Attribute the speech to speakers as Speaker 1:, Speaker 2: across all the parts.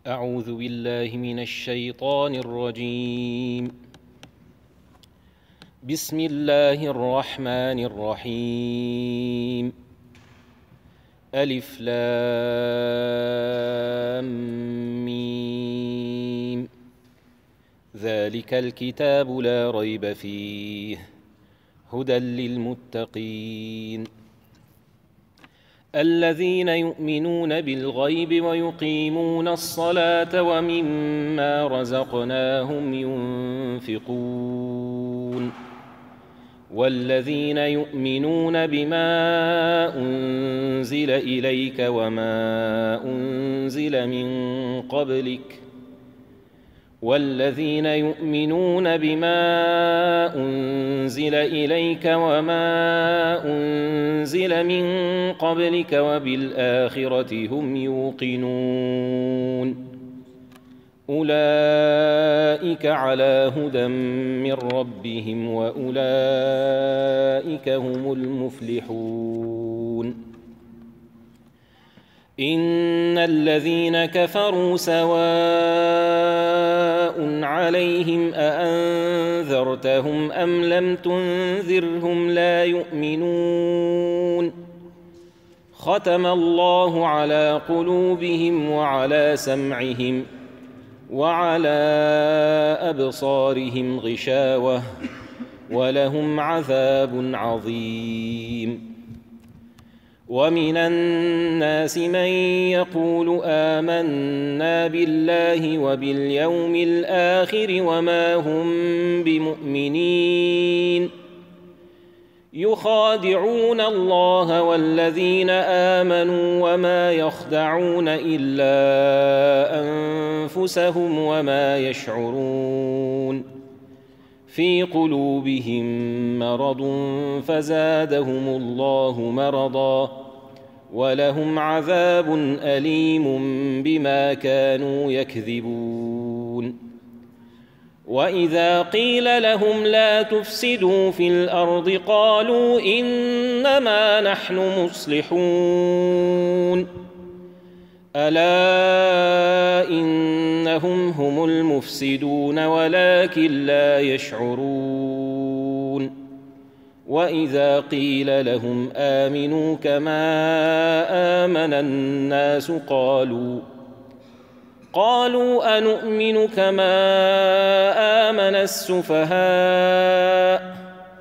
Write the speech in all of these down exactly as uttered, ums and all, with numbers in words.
Speaker 1: أعوذ بالله من الشيطان الرجيم. بسم الله الرحمن الرحيم. ألف لام ميم. ذلك الكتاب لا ريب فيه هدى للمتقين الذين يؤمنون بالغيب ويقيمون الصلاة ومما رزقناهم ينفقون والذين يؤمنون بما أنزل إليك وما أنزل من قبلك والذين يؤمنون بما أنزل إليك وما أنزل من قبلك وبالآخرة هم يوقنون أولئك على هدى من ربهم وأولئك هم المفلحون. إن الذين كفروا سواء عليهم أأنذرتهم أم لم تنذرهم لا يؤمنون ختم الله على قلوبهم وعلى سمعهم وعلى أبصارهم غشاوة ولهم عذاب عظيم. ومن الناس من يقول آمنا بالله وباليوم الآخر وما هم بمؤمنين يخادعون الله والذين آمنوا وما يخدعون إلا أنفسهم وما يشعرون في قلوبهم مرض فزادهم الله مرضا ولهم عذاب أليم بما كانوا يكذبون. وإذا قيل لهم لا تفسدوا في الأرض قالوا إنما نحن مصلحون ألا إنهم هم المفسدون ولكن لا يشعرون. وإذا قيل لهم آمنوا كما آمن الناس قالوا قالوا أنؤمن كما آمن السفهاء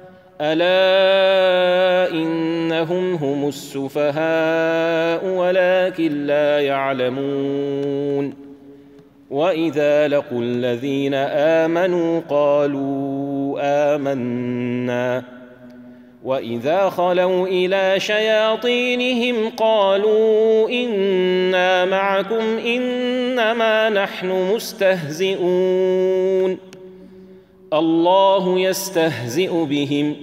Speaker 1: ألا إنهم هم السفهاء ولكن لا يعلمون. وإذا لقوا الذين آمنوا قالوا آمنا وإذا خلوا إلى شياطينهم قالوا إنا معكم إنما نحن مستهزئون الله يستهزئ بهم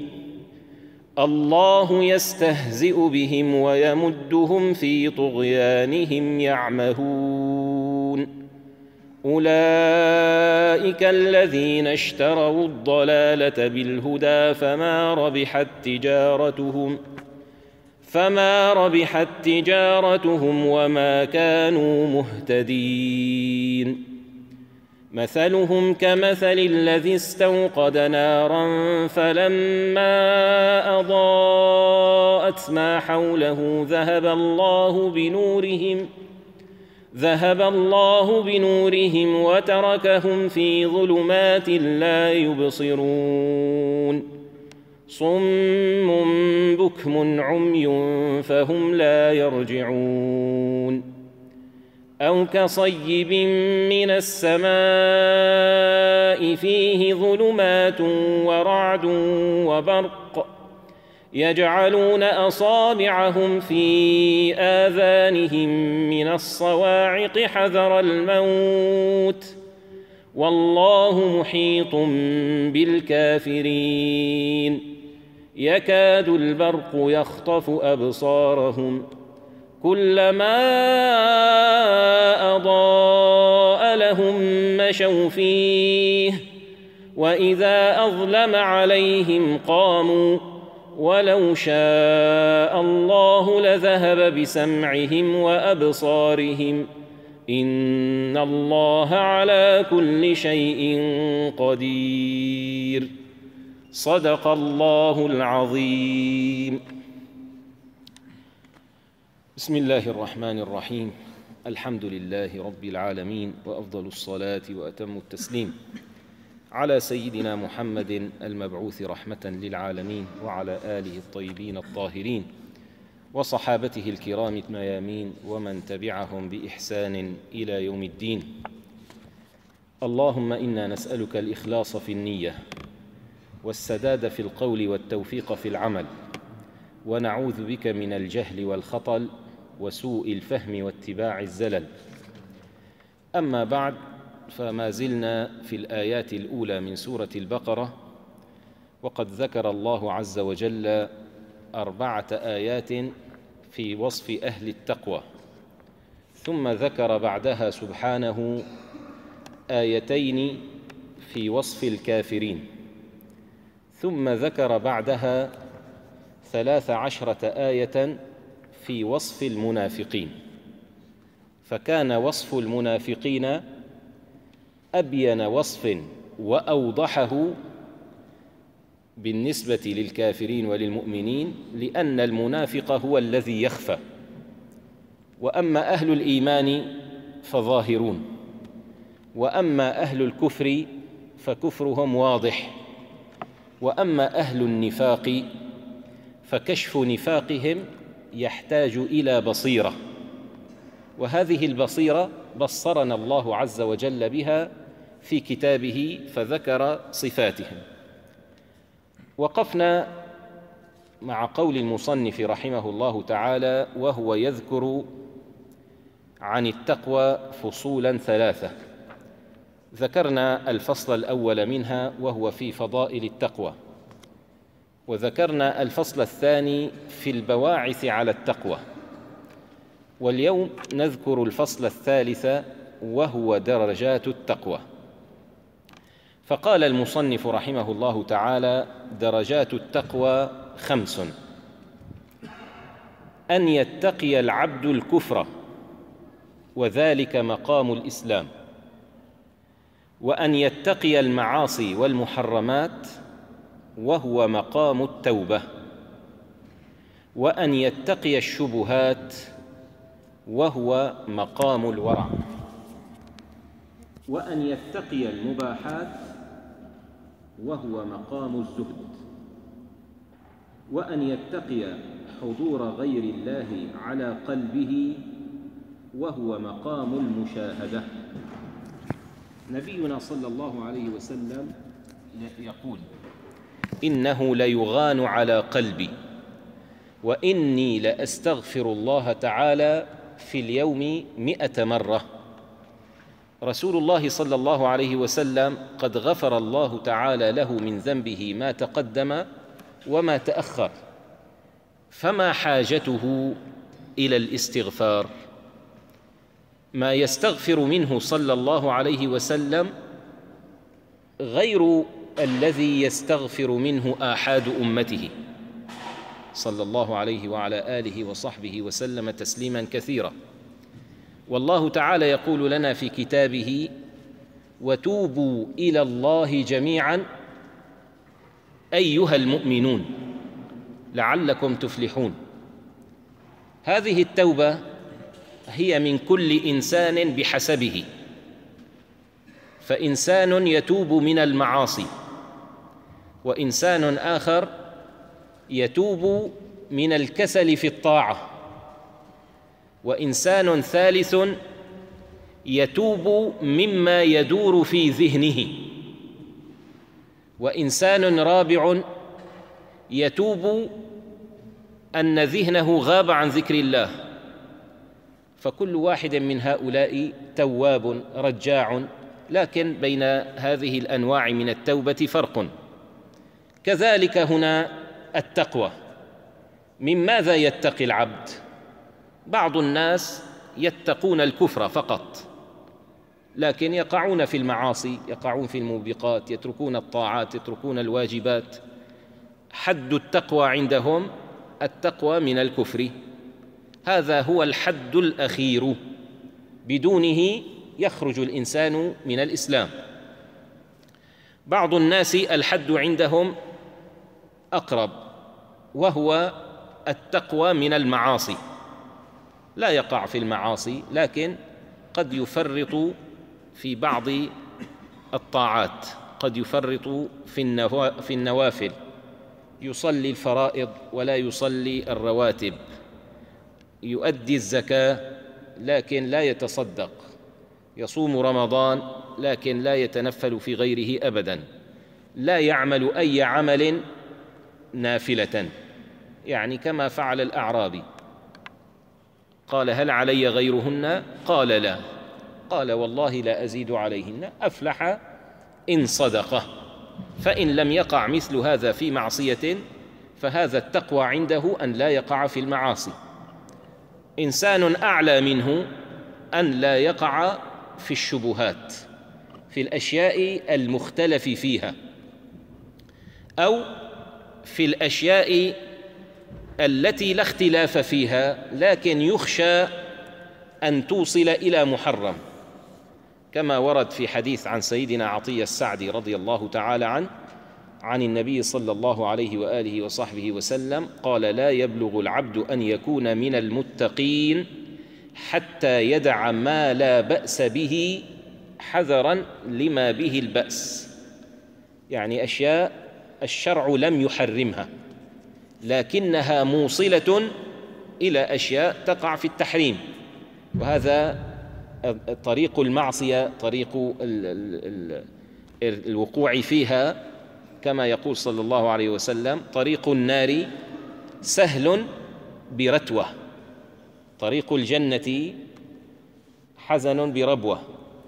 Speaker 1: الله يستهزئ بهم ويمدهم في طغيانهم يعمهون. أولئك الذين اشتروا الضلالة بالهدى فما ربحت تجارتهم فما ربحت تجارتهم وما كانوا مهتدين. مثلهم كمثل الذي استوقد نارا فلما أضاءت ما حوله ذهب الله بنورهم ذهب الله بنورهم وتركهم في ظلمات لا يبصرون صم بكم عمي فهم لا يرجعون. أو كصيب من السماء فيه ظلمات ورعد وبرق يجعلون أصابعهم في آذانهم من الصواعق حذر الموت والله محيط بالكافرين. يكاد البرق يخطف أبصارهم كلما أضاء لهم مشوا فيه وإذا أظلم عليهم قاموا ولو شاء الله لذهب بسمعهم وأبصارهم إن إن الله على كل شيء قدير. صدق الله العظيم. بسم الله الرحمن الرحيم. الحمد لله رب العالمين، وأفضل الصلاة وأتم التسليم على سيدنا محمد المبعوث رحمة للعالمين، وعلى آله الطيبين الطاهرين وصحابته الكرام الميامين، ومن تبعهم بإحسان إلى يوم الدين. اللهم إنا نسألك الإخلاص في النية، والسداد في القول، والتوفيق في العمل، ونعوذ بك من الجهل والخطل وسوء الفهم واتباع الزلل. أما بعد، فما زلنا في الآيات الأولى من سورة البقرة، وقد ذكر الله عز وجل أربعة آيات في وصف أهل التقوى، ثم ذكر بعدها سبحانه آيتين في وصف الكافرين، ثم ذكر بعدها ثلاث عشرة آية في وصف المنافقين. فكان وصف المنافقين أبين وصف وأوضحه بالنسبة للكافرين وللمؤمنين، لأن المنافق هو الذي يخفى، وأما أهل الإيمان فظاهرون، وأما أهل الكفر فكفرهم واضح، وأما أهل النفاق فكشف نفاقهم يحتاج إلى بصيرة، وهذه البصيرة بصرنا الله عز وجل بها في كتابه فذكر صفاتهم. وقفنا مع قول المصنف رحمه الله تعالى وهو يذكر عن التقوى فصولا ثلاثة. ذكرنا الفصل الأول منها وهو في فضائل التقوى، وذكرنا الفصل الثاني في البواعث على التقوى، واليوم نذكر الفصل الثالث وهو درجات التقوى. فقال المصنف رحمه الله تعالى: درجات التقوى خمس: أن يتقي العبد الكفر وذلك مقام الإسلام، وأن يتقي المعاصي والمحرمات وهو مقام التوبة، وأن يتقي الشبهات وهو مقام الورع، وأن يتقي المباحات وهو مقام الزهد، وأن يتقي حضور غير الله على قلبه وهو مقام المشاهدة. نبينا صلى الله عليه وسلم يقول: إنه ليغان على قلبي، وإني لأستغفر الله تعالى في اليوم مئة مرة. رسول الله صلى الله عليه وسلم قد غفر الله تعالى له من ذنبه ما تقدم وما تأخر، فما حاجته إلى الاستغفار؟ ما يستغفر منه صلى الله عليه وسلم غير الذي يستغفر منه آحاد أمته صلى الله عليه وعلى آله وصحبه وسلم تسليما كثيرا. والله تعالى يقول لنا في كتابه: وتوبوا إلى الله جميعا أيها المؤمنون لعلكم تفلحون. هذه التوبة هي من كل إنسان بحسبه، فإنسان يتوب من المعاصي، وإنسان آخر يتوب من الكسل في الطاعة، وإنسان ثالث يتوب مما يدور في ذهنه، وإنسان رابع يتوب أن ذهنه غاب عن ذكر الله. فكل واحد من هؤلاء تواب رجاع، لكن بين هذه الأنواع من التوبة فرق. كذلك هنا التقوى، من ماذا يتقي العبد؟ بعض الناس يتقون الكفر فقط، لكن يقعون في المعاصي، يقعون في الموبقات، يتركون الطاعات، يتركون الواجبات. حد التقوى عندهم التقوى من الكفر، هذا هو الحد الأخير، بدونه يخرج الإنسان من الإسلام. بعض الناس الحد عندهم أقرب، وهو التقوى من المعاصي، لا يقع في المعاصي لكن قد يفرط في بعض الطاعات، قد يفرط في النوافل، يصلي الفرائض ولا يصلي الرواتب، يؤدي الزكاة لكن لا يتصدق، يصوم رمضان لكن لا يتنفل في غيره أبدا، لا يعمل أي عمل نافلة، يعني كما فعل الأعرابي، قال هل علي غيرهن؟ قال لا، قال والله لا أزيد عليهن، أفلح إن صدقه. فإن لم يقع مثل هذا في معصية فهذا التقوى عنده أن لا يقع في المعاصي. إنسان أعلى منه أن لا يقع في الشبهات، في الأشياء المختلف فيها، أو في الأشياء التي لا اختلاف فيها لكن يخشى أن توصل إلى محرم، كما ورد في حديث عن سيدنا عطية السعدي رضي الله تعالى عنه عن النبي صلى الله عليه وآله وصحبه وسلم قال: لا يبلغ العبد أن يكون من المتقين حتى يدع ما لا بأس به حذرا لما به البأس، يعني أشياء الشرع لم يحرمها لكنها موصلة إلى أشياء تقع في التحريم، وهذا طريق المعصية، طريق الوقوع فيها، كما يقول صلى الله عليه وسلم: طريق النار سهل برتوة، طريق الجنة حزن بربوة،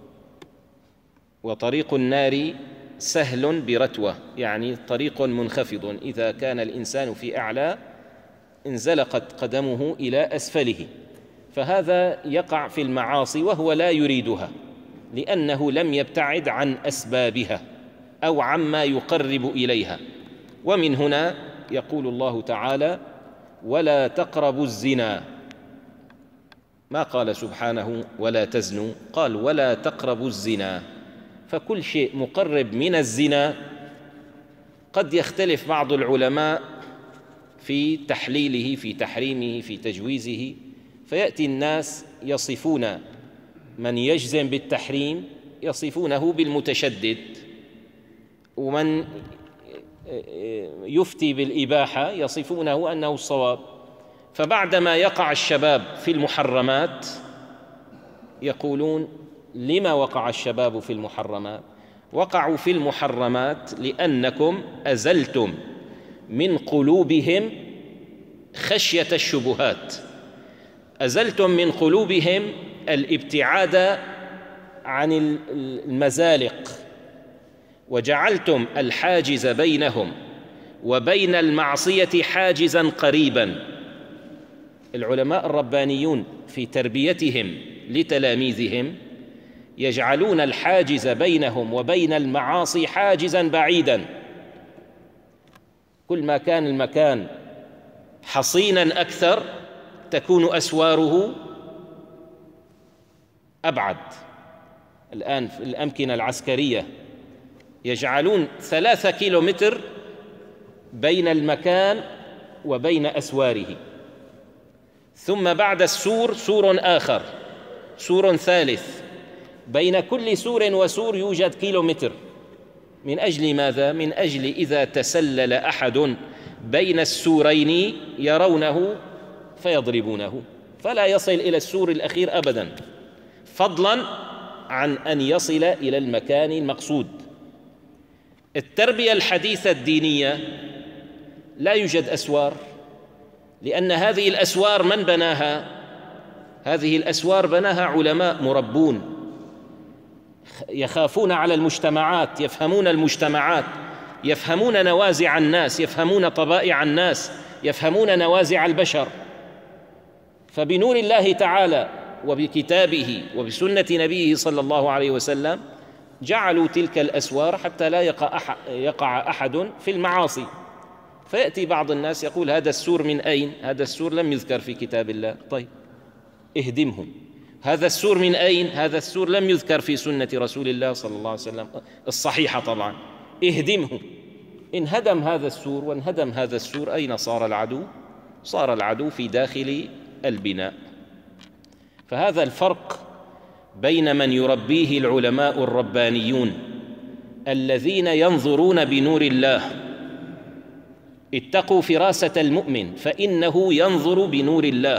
Speaker 1: وطريق النار سهل برتوة، يعني طريق منخفض، إذا كان الإنسان في أعلى انزلقت قدمه إلى أسفله، فهذا يقع في المعاصي وهو لا يريدها لأنه لم يبتعد عن أسبابها أو عما يقرب إليها. ومن هنا يقول الله تعالى: ولا تقربوا الزنا، ما قال سبحانه ولا تزنوا، قال ولا تقربوا الزنا، فكل شيء مقرب من الزنا قد يختلف بعض العلماء في تحليله، في تحريمه، في تجويزه، فيأتي الناس يصفون من يجزم بالتحريم يصفونه بالمتشدد، ومن يفتي بالإباحة يصفونه أنه الصواب. فبعدما يقع الشباب في المحرمات يقولون: لما وقع الشباب في المحرمات؟ وقعوا في المحرمات لأنكم أزلتم من قلوبهم خشية الشبهات، أزلتم من قلوبهم الابتعاد عن المزالق، وجعلتم الحاجز بينهم وبين المعصية حاجزا قريبا. العلماء الربانيون في تربيتهم لتلاميذهم يجعلون الحاجز بينهم وبين المعاصي حاجزا بعيدا، كل ما كان المكان حصينا أكثر تكون أسواره أبعد. الآن في الأمكنة العسكرية يجعلون ثلاثة كيلومتر بين المكان وبين أسواره، ثم بعد السور سور آخر، سور ثالث، بين كل سور وسور يوجد كيلومتر. من أجل ماذا؟ من أجل إذا تسلل أحد بين السورين يرونه فيضربونه، فلا يصل إلى السور الأخير أبدا، فضلا عن أن يصل إلى المكان المقصود. التربية الحديثة الدينية لا يوجد أسوار، لأن هذه الأسوار من بناها؟ هذه الأسوار بناها علماء مربون يخافون على المجتمعات، يفهمون المجتمعات، يفهمون نوازع الناس، يفهمون طبائع الناس، يفهمون نوازع البشر. فبنور الله تعالى وبكتابه وبسنة نبيه صلى الله عليه وسلم جعلوا تلك الأسوار حتى لا يقع أحد, يقع أحد في المعاصي. فيأتي بعض الناس يقول: هذا السور من أين؟ هذا السور لم يذكر في كتاب الله. طيب اهدمه. هذا السور من أين؟ هذا السور لم يذكر في سنة رسول الله صلى الله عليه وسلم الصحيحة طبعا. اهدمه. انهدم هذا السور وانهدم هذا السور، أين صار العدو؟ صار العدو في داخل البناء. فهذا الفرق بين من يربيه العلماء الربانيون الذين ينظرون بنور الله، اتقوا فراسة المؤمن فإنه ينظر بنور الله،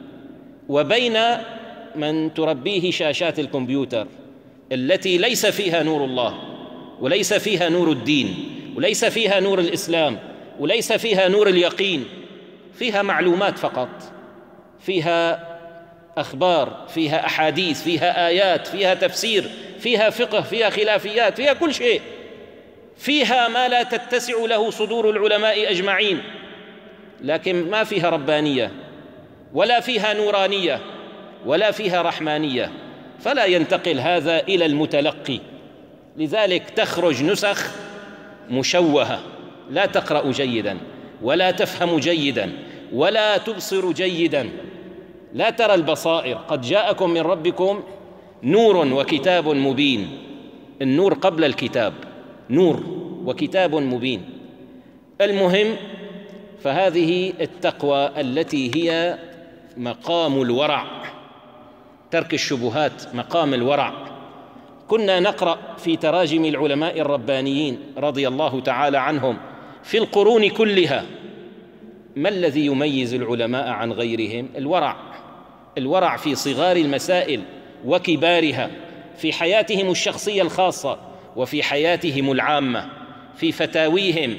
Speaker 1: وبين من تربيه شاشات الكمبيوتر التي ليس فيها نور الله، وليس فيها نور الدين، وليس فيها نور الإسلام، وليس فيها نور اليقين، فيها معلومات فقط، فيها أخبار، فيها أحاديث، فيها آيات، فيها تفسير، فيها فقه، فيها خلافيات، فيها كل شيء، فيها ما لا تتسع له صدور العلماء أجمعين، لكن ما فيها ربانية ولا فيها نورانية ولا فيها رحمانية، فلا ينتقل هذا إلى المتلقي. لذلك تخرج نسخ مشوهة، لا تقرأ جيدا ولا تفهم جيدا ولا تبصر جيدا، لا ترى البصائر. قد جاءكم من ربكم نور وكتاب مبين. النور قبل الكتاب، نور وكتاب مبين. المهم، فهذه التقوى التي هي مقام الورع، ترك الشبهات مقام الورع. كنا نقرأ في تراجم العلماء الربانيين رضي الله تعالى عنهم في القرون كلها، ما الذي يميز العلماء عن غيرهم؟ الورع. الورع في صغار المسائل وكبارها، في حياتهم الشخصية الخاصة وفي حياتهم العامة، في فتاويهم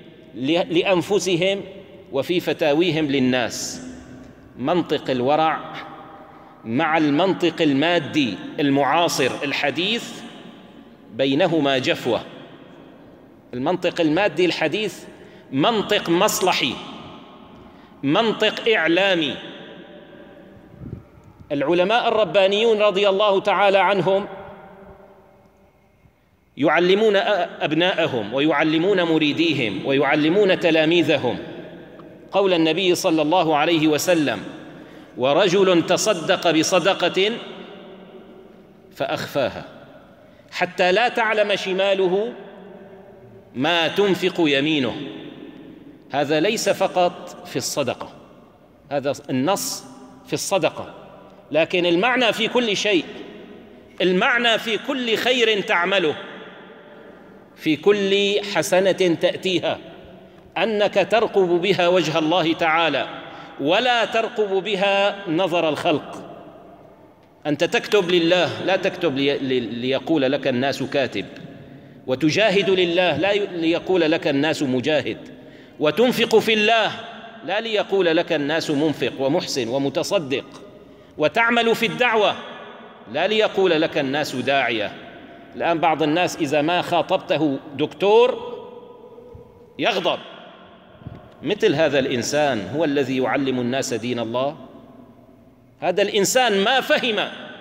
Speaker 1: لأنفسهم وفي فتاويهم للناس. منطق الورع مع المنطق المادي المعاصر الحديث بينهما جفوة. المنطق المادي الحديث منطق مصلحي، منطق إعلامي. العلماء الربانيون رضي الله تعالى عنهم يعلمون أبناءهم ويعلمون مريديهم ويعلمون تلاميذهم قول النبي صلى الله عليه وسلم: ورجل تصدق بصدقة فأخفاها حتى لا تعلم شماله ما تنفق يمينه. هذا ليس فقط في الصدقة، هذا النص في الصدقة، لكن المعنى في كل شيء، المعنى في كل خير تعمله، في كل حسنة تأتيها، أنك ترقب بها وجه الله تعالى ولا ترقب بها نظر الخلق. أنت تكتب لله، لا تكتب لي ليقول لك الناس كاتب، وتجاهد لله لا ليقول لك الناس مجاهد، وتنفق في الله لا ليقول لك الناس منفق ومحسن ومتصدق، وتعمل في الدعوة لا ليقول لك الناس داعية. الآن بعض الناس إذا ما خاطبته دكتور يغضب. مثل هذا الإنسان هو الذي يعلم الناس دين الله؟ هذا الإنسان ما فهم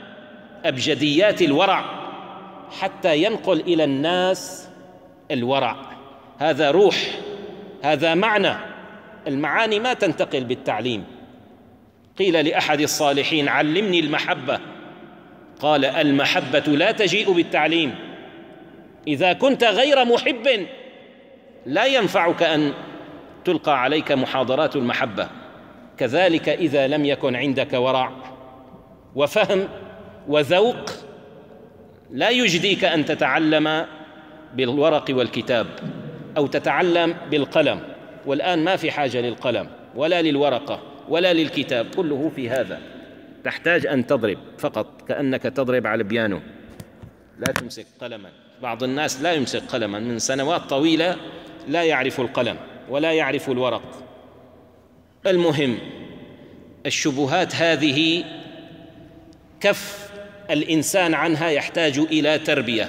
Speaker 1: أبجديات الورع حتى ينقل إلى الناس الورع. هذا روح، هذا معنى. المعاني ما تنتقل بالتعليم. قيل لأحد الصالحين: علمني المحبة. قال: المحبة لا تجيء بالتعليم. إذا كنت غير محب لا ينفعك أن تلقى عليك محاضرات المحبة. كذلك إذا لم يكن عندك ورع وفهم وذوق لا يجديك أن تتعلم بالورق والكتاب أو تتعلم بالقلم. والآن ما في حاجة للقلم ولا للورقة ولا للكتاب، كله في هذا. تحتاج أن تضرب فقط كأنك تضرب على البيانو، لا تمسك قلما. بعض الناس لا يمسك قلما من سنوات طويلة، لا يعرف القلم ولا يعرف الورق. المهم، الشبهات هذه كف الإنسان عنها يحتاج إلى تربية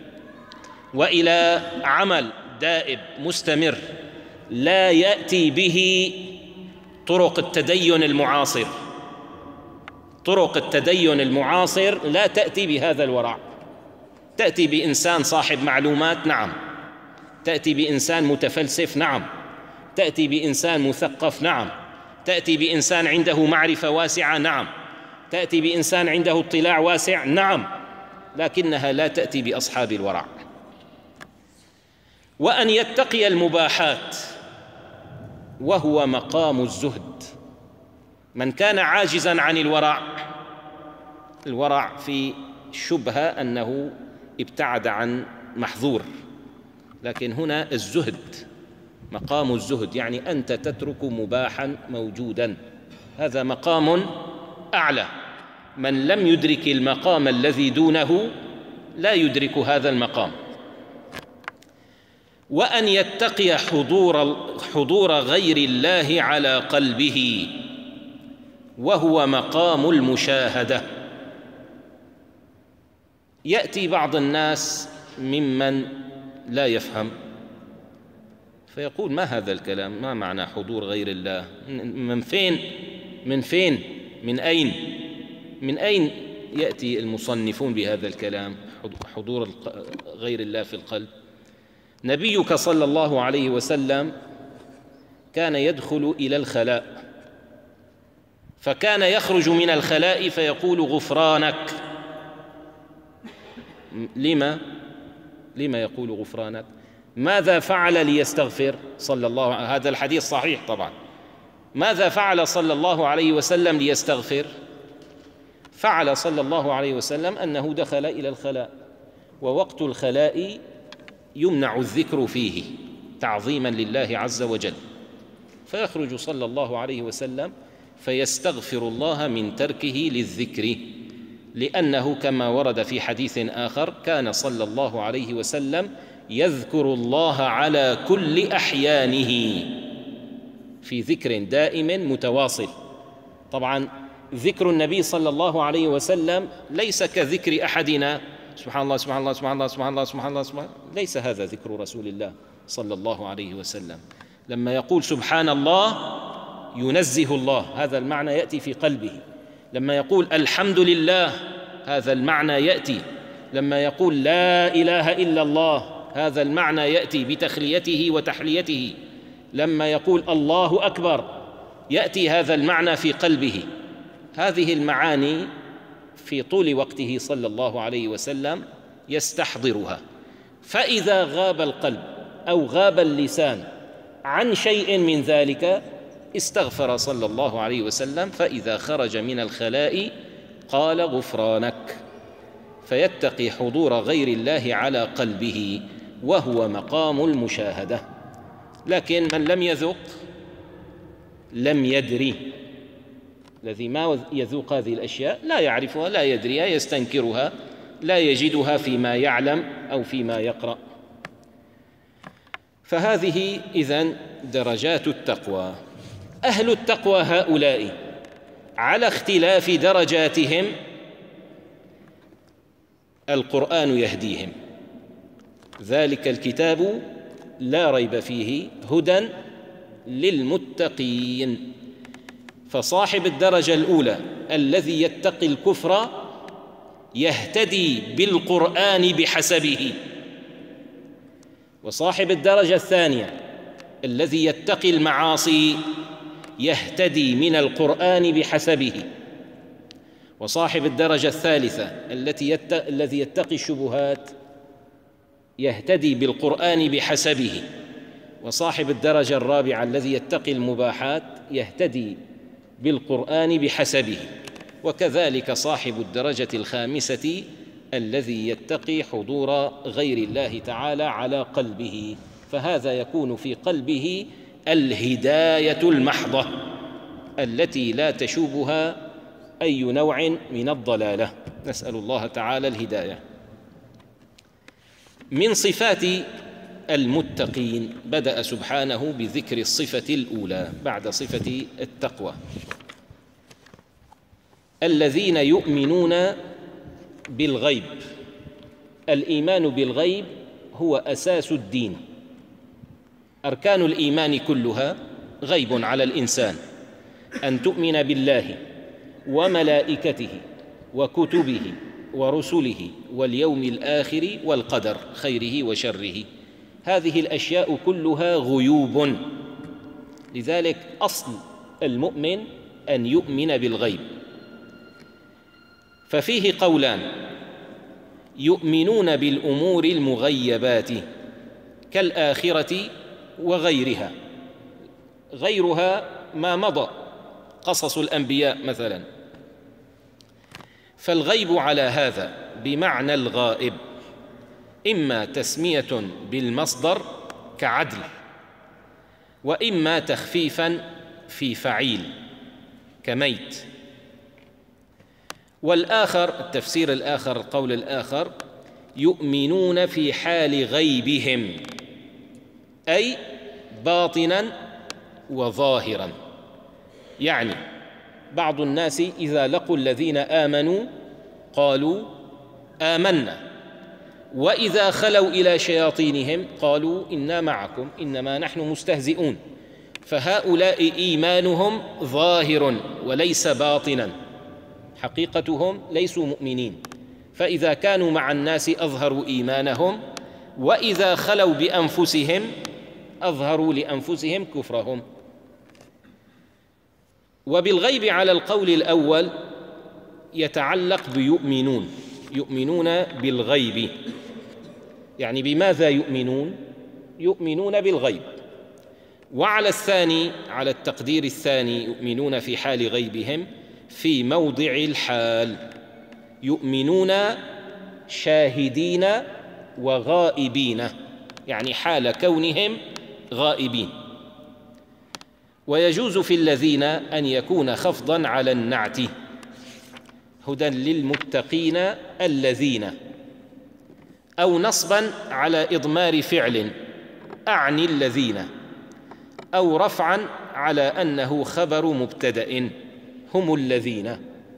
Speaker 1: وإلى عمل دائب مستمر لا يأتي به طرق التدين المعاصر. طرق التدين المعاصر لا تأتي بهذا الورع. تأتي بإنسان صاحب معلومات، نعم. تأتي بإنسان متفلسف، نعم. تأتي بإنسان مثقف، نعم. تأتي بإنسان عنده معرفة واسعة، نعم. تأتي بإنسان عنده اطلاع واسع، نعم، لكنها لا تأتي بأصحاب الورع. وأن يتقي المباحات وهو مقام الزهد. من كان عاجزا عن الورع، الورع في شبهة أنه ابتعد عن محظور، لكن هنا الزهد مقام الزهد، يعني أنت تترك مباحا موجودا، هذا مقام أعلى. من لم يدرك المقام الذي دونه لا يدرك هذا المقام. وأن يتقي حضور حضور غير الله على قلبه وهو مقام المشاهدة. يأتي بعض الناس ممن لا يفهم فيقول: ما هذا الكلام؟ ما معنى حضور غير الله؟ من فين؟ من فين؟ من أين؟ من أين يأتي المصنفون بهذا الكلام؟ حضور غير الله في القلب. نبيك صلى الله عليه وسلم كان يدخل إلى الخلاء، فكان يخرج من الخلاء فيقول: غفرانك. لما؟ لما يقول غفرانك؟ ماذا فعل ليستغفر صلى الله عليه وسلم؟ هذا الحديث صحيح طبعا. ماذا فعل صلى الله عليه وسلم ليستغفر؟ فعل صلى الله عليه وسلم أنه دخل إلى الخلاء، ووقت الخلاء يمنع الذكر فيه تعظيما لله عز وجل، فيخرج صلى الله عليه وسلم فيستغفر الله من تركه للذكر، لأنه كما ورد في حديث آخر كان صلى الله عليه وسلم يذكر الله على كل أحيانه، في ذكر دائم متواصل. طبعا ذكر النبي صلى الله عليه وسلم ليس كذكر أحدنا سبحان الله سبحان الله سبحان الله سبحان الله سبحان الله سبحان الله، ليس هذا ذكر رسول الله صلى الله عليه وسلم. لما يقول سبحان الله ينزه الله، هذا المعنى يأتي في قلبه. لما يقول الحمد لله هذا المعنى يأتي. لما يقول لا إله إلا الله هذا المعنى يأتي بتخليته وتحليته. لما يقول الله أكبر يأتي هذا المعنى في قلبه. هذه المعاني في طول وقته صلى الله عليه وسلم يستحضرها، فإذا غاب القلب أو غاب اللسان عن شيء من ذلك استغفر صلى الله عليه وسلم، فإذا خرج من الخلاء قال غفرانك، فيتقي حضور غير الله على قلبه وهو مقام المشاهدة. لكن من لم يذق لم يدري، الذي ما يذوق هذه الأشياء لا يعرفها، لا يدريها، يستنكرها، لا يجدها فيما يعلم أو فيما يقرأ. فهذه إذن درجات التقوى. أهل التقوى هؤلاء على اختلاف درجاتهم القرآن يهديهم. ذلك الكتاب لا ريب فيه هدى للمتقين. فصاحب الدرجة الأولى الذي يتقي الكفر يهتدي بالقرآن بحسبه، وصاحب الدرجة الثانية الذي يتقي المعاصي يهتدي من القرآن بحسبه، وصاحب الدرجة الثالثة التي الذي يتقي الشبهات يهتدي بالقرآن بحسبه، وصاحب الدرجة الرابعة الذي يتقي المباحات يهتدي بالقرآن بحسبه، وكذلك صاحب الدرجة الخامسة الذي يتقي حضور غير الله تعالى على قلبه، فهذا يكون في قلبه الهداية المحضة التي لا تشوبها أي نوع من الضلالة. نسأل الله تعالى الهداية. من صفات المتقين بدأ سبحانه بذكر الصفة الأولى بعد صفة التقوى: الذين يؤمنون بالغيب. الإيمان بالغيب هو أساس الدين. أركان الإيمان كلها غيب على الإنسان، أن تؤمن بالله وملائكته وكتبه ورسله واليوم الآخر والقدر خيره وشره. هذه الأشياء كلها غيوب، لذلك أصل المؤمن أن يؤمن بالغيب. ففيه قولان: يؤمنون بالأمور المغيبات كالآخرة وغيرها، غيرها ما مضى، قصص الأنبياء مثلا. فالغيب على هذا بمعنى الغائب، إما تسمية بالمصدر كعدل، وإما تخفيفا في فعيل كميت. والآخر، التفسير الآخر، القول الآخر: يؤمنون في حال غيبهم، أي باطنا وظاهرا. يعني بعض الناس إذا لقوا الذين آمنوا قالوا آمنا، وإذا خلوا إلى شياطينهم قالوا إنا معكم إنما نحن مستهزئون. فهؤلاء إيمانهم ظاهر وليس باطنا، حقيقتهم ليسوا مؤمنين. فإذا كانوا مع الناس أظهروا إيمانهم، وإذا خلوا بأنفسهم أظهروا لأنفسهم كفرهم. وبالغيب على القول الأول يتعلق بيؤمنون، يؤمنون بالغيب. يعني بماذا يؤمنون؟ يؤمنون بالغيب. وعلى الثاني، على التقدير الثاني، يؤمنون في حال غيبهم في موضع الحال، يؤمنون شاهدين وغائبين، يعني حال كونهم غائبين. ويجوز في الذين أن يكون خفضا على النعت: هدى للمتقين الذين، أو نصبا على إضمار فعل أعني الذين، أو رفعا على أنه خبر مبتدأ هم الذين.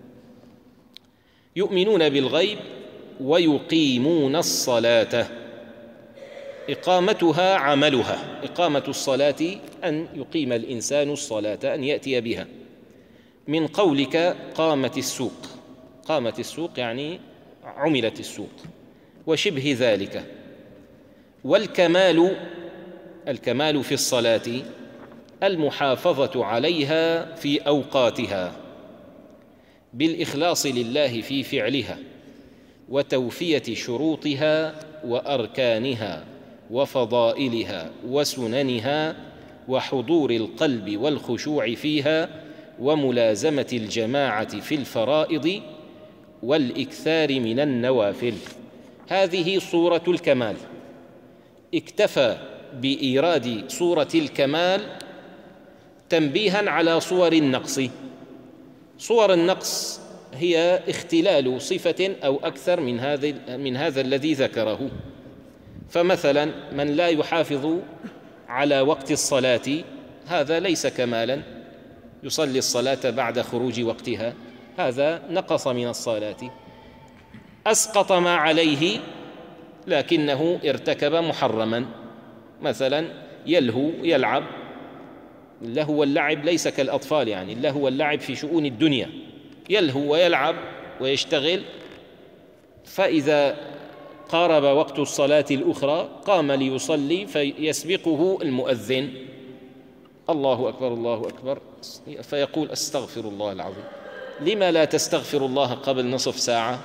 Speaker 1: يؤمنون بالغيب ويقيمون الصلاة، إقامتها عملها، إقامة الصلاة أن يقيم الإنسان الصلاة، أن يأتي بها. من قولك قامت السوق، قامت السوق يعني عملت السوق وشبه ذلك. والكمال، الكمال في الصلاة المحافظة عليها في أوقاتها بالإخلاص لله في فعلها، وتوفية شروطها وأركانها وفضائلها وسننها، وحضور القلب والخشوع فيها، وملازمة الجماعة في الفرائض، والإكثار من النوافل. هذه صورة الكمال. اكتفى بإيراد صورة الكمال تنبيها على صور النقص. صور النقص هي اختلال صفة أو أكثر من هذا من هذا الذي ذكره. فمثلا من لا يحافظ على وقت الصلاة هذا ليس كمالا، يصلي الصلاة بعد خروج وقتها، هذا نقص من الصلاة. أسقط ما عليه لكنه ارتكب محرما، مثلا يلهو يلعب. اللهو واللعب ليس كالأطفال، يعني اللهو واللعب في شؤون الدنيا، يلهو ويلعب ويشتغل، فإذا قارب وقت الصلاة الأخرى قام ليصلي فيسبقه المؤذن: الله أكبر الله أكبر، فيقول أستغفر الله العظيم. لما لا تستغفر الله قبل نصف ساعة؟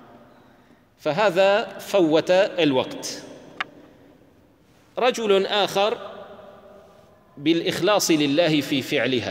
Speaker 1: فهذا فوت الوقت. رجل آخر بالإخلاص لله في فعلها،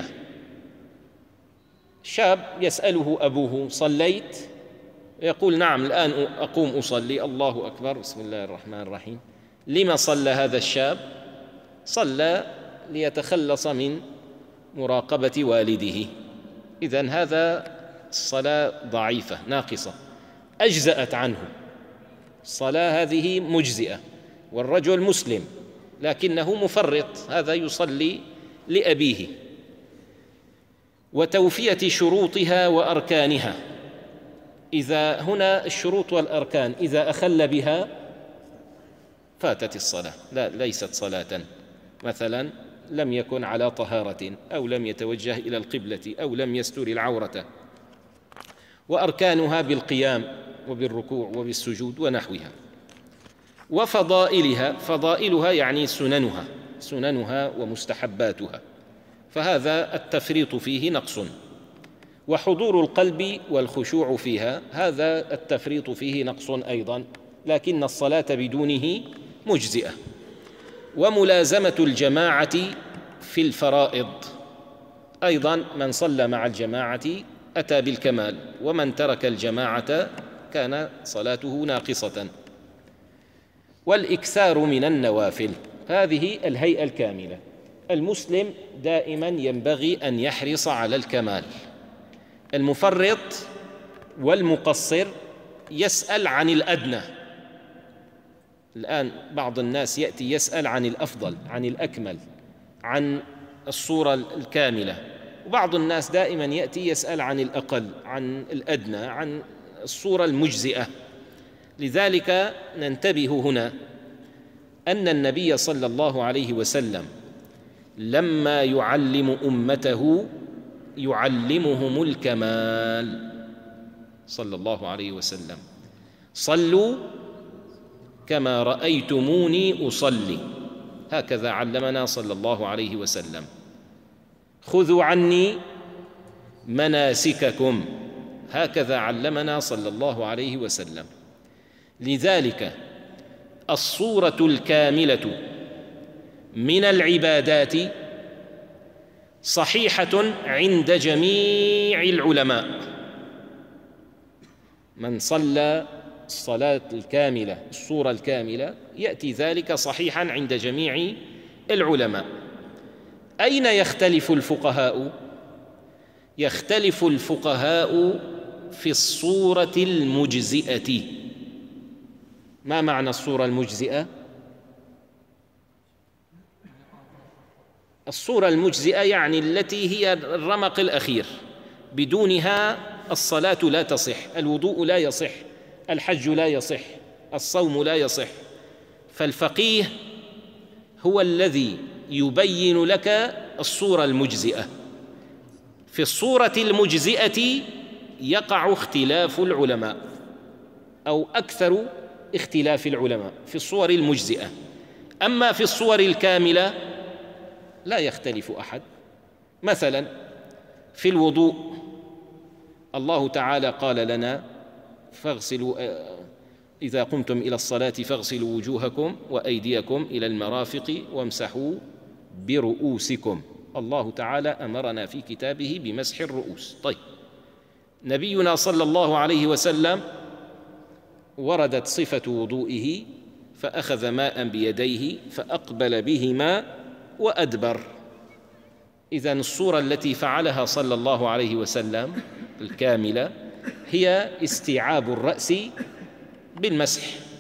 Speaker 1: شاب يسأله أبوه: صليت؟ يقول: نعم الآن أقوم أصلي. الله أكبر، بسم الله الرحمن الرحيم. لما صلى هذا الشاب؟ صلى ليتخلص من مراقبة والده. إذن هذا الصلاة ضعيفة ناقصة، أجزأت عنه الصلاة، هذه مجزئة. والرجل مسلم لكنه مفرط، هذا يصلي لأبيه. وتوفية شروطها وأركانها، إذا هنا الشروط والأركان إذا أخل بها فاتت الصلاة، لا ليست صلاة. مثلا لم يكن على طهارة، أو لم يتوجه إلى القبلة، أو لم يستر العورة. وأركانها بالقيام وبالركوع وبالسجود ونحوها. وفضائلها، فضائلها يعني سننها، سننها ومستحباتها، فهذا التفريط فيه نقص. وحضور القلب والخشوع فيها هذا التفريط فيه نقص أيضا، لكن الصلاة بدونه مجزئة. وملازمة الجماعة في الفرائض أيضا، من صلى مع الجماعة أتى بالكمال، ومن ترك الجماعة كان صلاته ناقصة. والإكثار من النوافل، هذه الهيئة الكاملة. المسلم دائما ينبغي أن يحرص على الكمال. المفرط والمقصر يسأل عن الأدنى. الآن بعض الناس يأتي يسأل عن الأفضل، عن الأكمل، عن الصورة الكاملة، وبعض الناس دائما يأتي يسأل عن الأقل، عن الأدنى، عن الصورة المجزئة. لذلك ننتبه هنا أن النبي صلى الله عليه وسلم لما يعلم أمته يعلمهم الكمال صلى الله عليه وسلم. صلوا كما رأيتموني أصلي، هكذا علمنا صلى الله عليه وسلم. خذوا عني مناسككم، هكذا علمنا صلى الله عليه وسلم. لذلك الصورة الكاملة من العبادات صحيحة عند جميع العلماء. من صلى الصلاة الكاملة، الصورة الكاملة، يأتي ذلك صحيحا عند جميع العلماء. أين يختلف الفقهاء؟ يختلف الفقهاء في الصورة المجزئة. ما معنى الصورة المجزئة؟ الصورة المجزئة يعني التي هي الرمق الأخير، بدونها الصلاة لا تصح، الوضوء لا يصح، الحج لا يصح، الصوم لا يصح. فالفقيه هو الذي يبين لك الصورة المجزئة. في الصورة المجزئة يقع اختلاف العلماء، أو أكثر اختلاف العلماء في الصور المجزئة. أما في الصور الكاملة لا يختلف أحد. مثلا في الوضوء الله تعالى قال لنا: فاغسلوا إذا قمتم إلى الصلاة فاغسلوا وجوهكم وأيديكم إلى المرافق وامسحوا برؤوسكم. الله تعالى أمرنا في كتابه بمسح الرؤوس. طيب، نبينا صلى الله عليه وسلم وردت صفة وضوئه فأخذ ماء بيديه فأقبل بهما وأدبر. إذن الصورة التي فعلها صلى الله عليه وسلم الكاملة هي استيعاب الرأس بالمسح.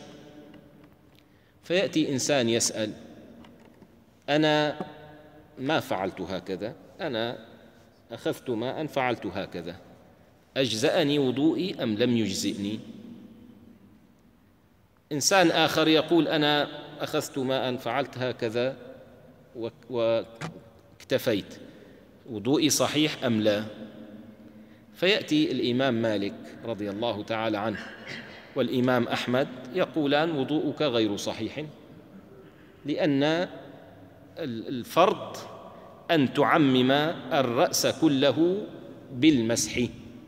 Speaker 1: فيأتي إنسان يسأل: أنا ما فعلت هكذا، أنا أخذت ماء فعلت هكذا، أجزأني وضوئي أم لم يجزئني؟ إنسان آخر يقول: أنا أخذت ماء فعلت هكذا واكتفيت، وضوئي صحيح أم لا؟ فيأتي الإمام مالك رضي الله تعالى عنه والإمام أحمد يقولان: وضوءك غير صحيح، لأن الفرض أن تعمم الرأس كله بالمسح.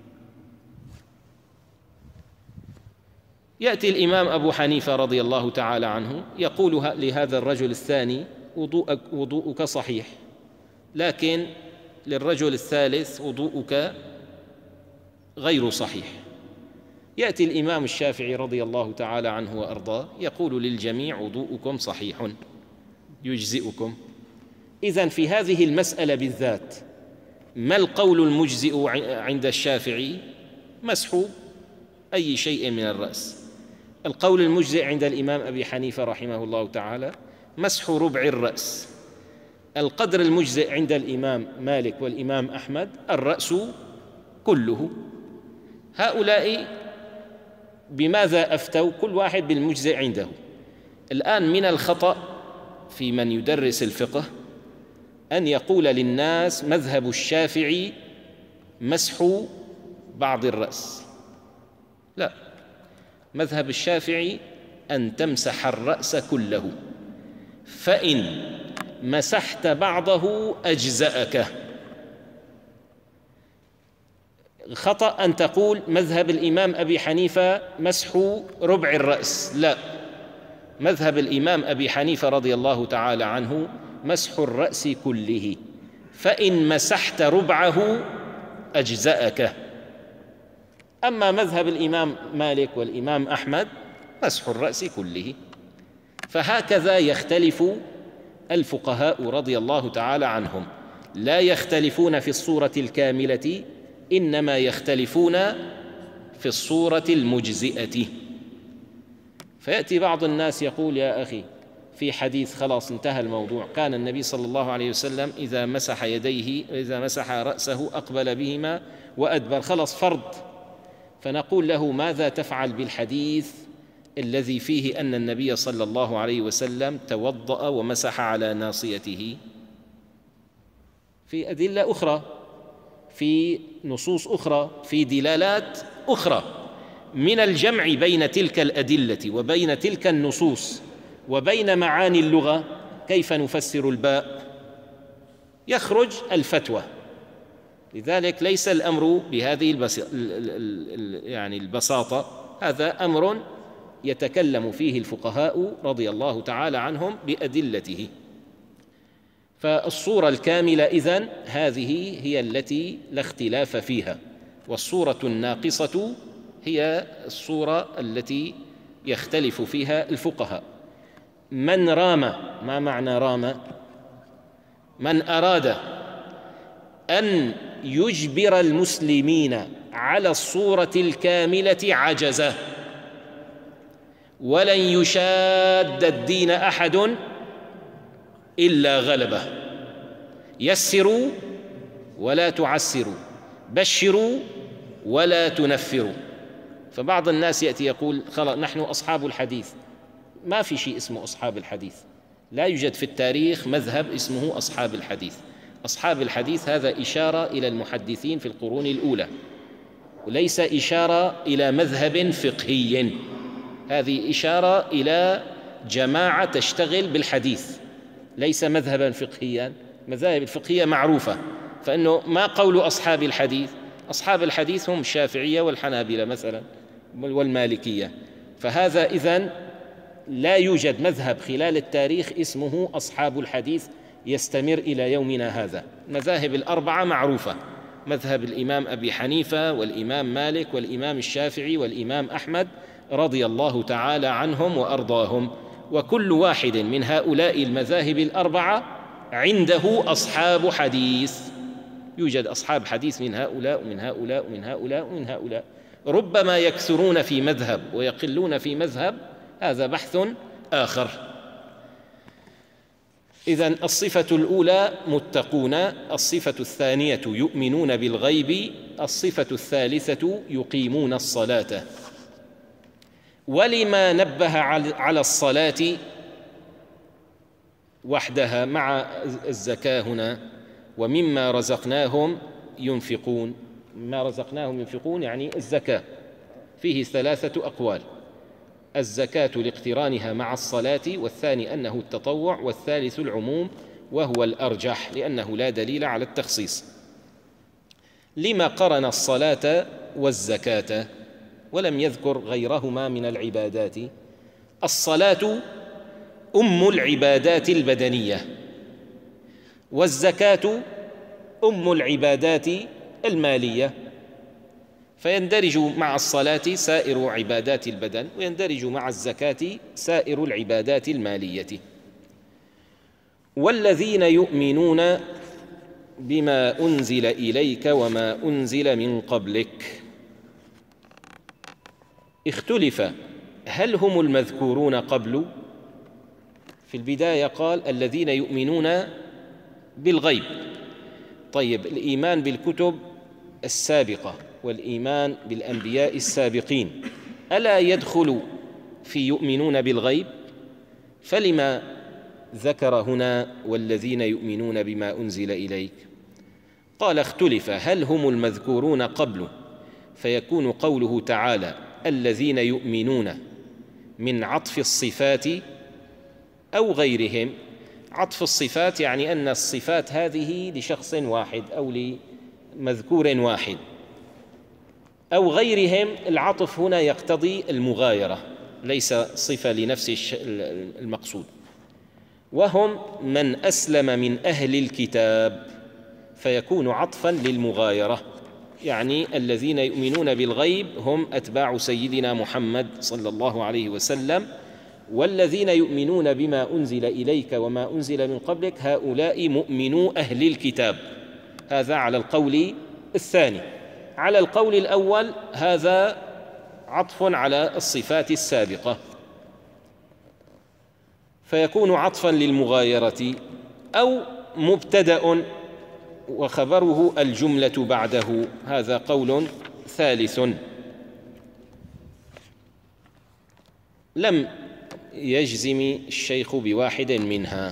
Speaker 1: يأتي الإمام أبو حنيفة رضي الله تعالى عنه يقول لهذا الرجل الثاني: وضوءك, وضوءك صحيح، لكن للرجل الثالث: وضوءك غير صحيح. يأتي الإمام الشافعي رضي الله تعالى عنه وأرضاه يقول للجميع: وضوءكم صحيح يجزئكم. إذن في هذه المسألة بالذات ما القول المجزئ عند الشافعي؟ مسح أي شيء من الرأس. القول المجزئ عند الإمام أبي حنيفة رحمه الله تعالى مسح ربع الرأس. القدر المجزئ عند الإمام مالك والإمام أحمد الرأس كله. هؤلاء بماذا أفتوا؟ كل واحد بالمجزئ عنده. الآن من الخطأ في من يدرس الفقه أن يقول للناس: مذهب الشافعي مسح بعض الرأس. لا، مذهب الشافعي أن تمسح الرأس كله، فإن مسحت بعضه أجزأك. خطأ أن تقول مذهب الإمام أبي حنيفة مسح ربع الرأس، لا، مذهب الإمام أبي حنيفة رضي الله تعالى عنه مسح الرأس كله، فإن مسحت ربعه أجزأك. أما مذهب الإمام مالك والإمام أحمد مسح الرأس كله. فهكذا يختلف الفقهاء رضي الله تعالى عنهم، لا يختلفون في الصورة الكاملة، إنما يختلفون في الصورة المجزئة. فيأتي بعض الناس يقول يا أخي في حديث خلاص انتهى الموضوع، كان النبي صلى الله عليه وسلم إذا مسح يديه إذا مسح رأسه أقبل بهما وأدبر، خلاص فرض. فنقول له ماذا تفعل بالحديث الذي فيه أن النبي صلى الله عليه وسلم توضأ ومسح على ناصيته؟ في أدلة أخرى، في نصوص أخرى، في دلالات أخرى. من الجمع بين تلك الأدلة وبين تلك النصوص وبين معاني اللغة كيف نفسر الباء؟ يخرج الفتوى. لذلك ليس الأمر بهذه البس... يعني البساطة، هذا أمر يتكلم فيه الفقهاء رضي الله تعالى عنهم بأدلته. فالصورة الكاملة إذن هذه هي التي لا اختلاف فيها، والصورة الناقصة هي الصورة التي يختلف فيها الفقهاء. من رام، ما معنى رام؟ من أراد أن يجبر المسلمين على الصورة الكاملة عجز، ولن يشاد الدين أحد إلا غلبه. يسروا ولا تعسروا، بشروا ولا تنفروا. فبعض الناس يأتي يقول خلاص نحن أصحاب الحديث. ما في شيء اسمه أصحاب الحديث، لا يوجد في التاريخ مذهب اسمه أصحاب الحديث. أصحاب الحديث هذا إشارة إلى المحدثين في القرون الأولى، وليس إشارة إلى مذهب فقهي، هذه إشارة إلى جماعة تشتغل بالحديث، ليس مذهبا فقهيا. مذاهب الفقهية معروفة، فإنه ما قول أصحاب الحديث؟ أصحاب الحديث هم الشافعية والحنابلة مثلا والمالكية. فهذا إذن لا يوجد مذهب خلال التاريخ اسمه أصحاب الحديث يستمر إلى يومنا هذا. المذاهب الأربعة معروفة، مذهب الإمام أبي حنيفة والإمام مالك والإمام الشافعي والإمام أحمد رضي الله تعالى عنهم وأرضاهم. وكل واحد من هؤلاء المذاهب الأربعة عنده أصحاب حديث، يوجد أصحاب حديث من هؤلاء ومن هؤلاء ومن هؤلاء ومن هؤلاء. ربما يكثرون في مذهب ويقلون في مذهب، هذا بحث آخر. إذن الصفة الأولى متقون، الصفة الثانية يؤمنون بالغيب، الصفة الثالثة يقيمون الصلاة. ولما نبه على الصلاة وحدها مع الزكاة هنا؟ ومما رزقناهم ينفقون. مما رزقناهم ينفقون يعني الزكاة، فيه ثلاثة أقوال: الزكاة لاقترانها مع الصلاة، والثاني أنه التطوع، والثالث العموم وهو الأرجح لأنه لا دليل على التخصيص. لما قرن الصلاة والزكاة ولم يذكر غيرهما من العبادات؟ الصلاة أم العبادات البدنية، والزكاة أم العبادات المالية، فيندرج مع الصلاة سائر عبادات البدن، ويندرج مع الزكاة سائر العبادات المالية. والذين يؤمنون بما أنزل إليك وما أنزل من قبلك. اختلف هل هم المذكورون قبل؟ في البداية قال الذين يؤمنون بالغيب. طيب، الإيمان بالكتب السابقة والإيمان بالأنبياء السابقين ألا يدخل في يؤمنون بالغيب؟ فلما ذكر هنا والذين يؤمنون بما أنزل إليك؟ قال اختلف هل هم المذكورون قبل فيكون قوله تعالى الذين يؤمنون من عطف الصفات أو غيرهم. عطف الصفات يعني أن الصفات هذه لشخص واحد أو لمذكور واحد، أو غيرهم، العطف هنا يقتضي المغايرة، ليس صفة لنفس المقصود. وهم من أسلم من أهل الكتاب، فيكون عطفا للمغايرة، يعني الذين يؤمنون بالغيب هم أتباع سيدنا محمد صلى الله عليه وسلم، والذين يؤمنون بما أنزل إليك وما أنزل من قبلك هؤلاء مؤمنو أهل الكتاب. هذا على القول الثاني. على القول الأول هذا عطف على الصفات السابقة، فيكون عطفا للمغايرة، أو مبتدأ وخبره الجملة بعده، هذا قول ثالث. لم يجزم الشيخ بواحد منها،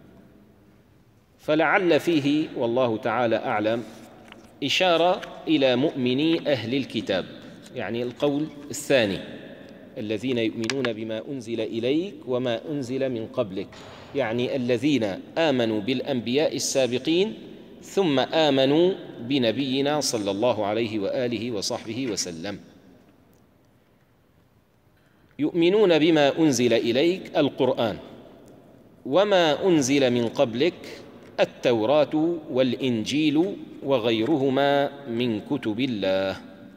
Speaker 1: فلعل فيه والله تعالى أعلم إشارة إلى مؤمني أهل الكتاب، يعني القول الثاني الذين يؤمنون بما أنزل إليك وما أنزل من قبلك، يعني الذين آمنوا بالأنبياء السابقين ثم آمنوا بنبينا صلى الله عليه وآله وصحبه وسلم. يؤمنون بما أنزل إليك القرآن، وما أنزل من قبلك التوراة والإنجيل وغيرهما من كتب الله.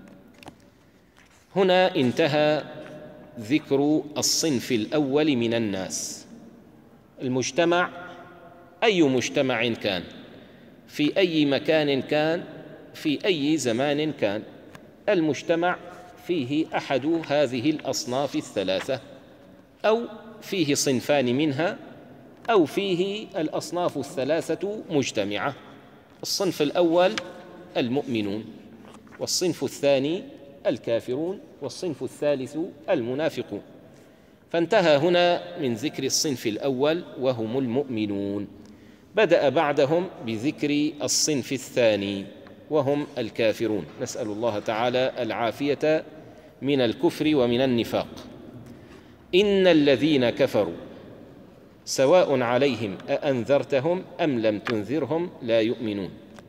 Speaker 1: هنا انتهى ذكر الصنف الأول من الناس. المجتمع، أي مجتمع كان، في أي مكان كان، في أي زمان كان، المجتمع فيه أحد هذه الأصناف الثلاثة، أو فيه صنفان منها، أو فيه الأصناف الثلاثة مجتمعة. الصنف الأول المؤمنون، والصنف الثاني الكافرون، والصنف الثالث المنافقون. فانتهى هنا من ذكر الصنف الأول وهم المؤمنون. بدأ بعدهم بذكر الصنف الثاني وهم الكافرون، نسأل الله تعالى العافية من الكفر ومن النفاق. إن الذين كفروا سواء عليهم أأنذرتهم أم لم تنذرهم لا يؤمنون.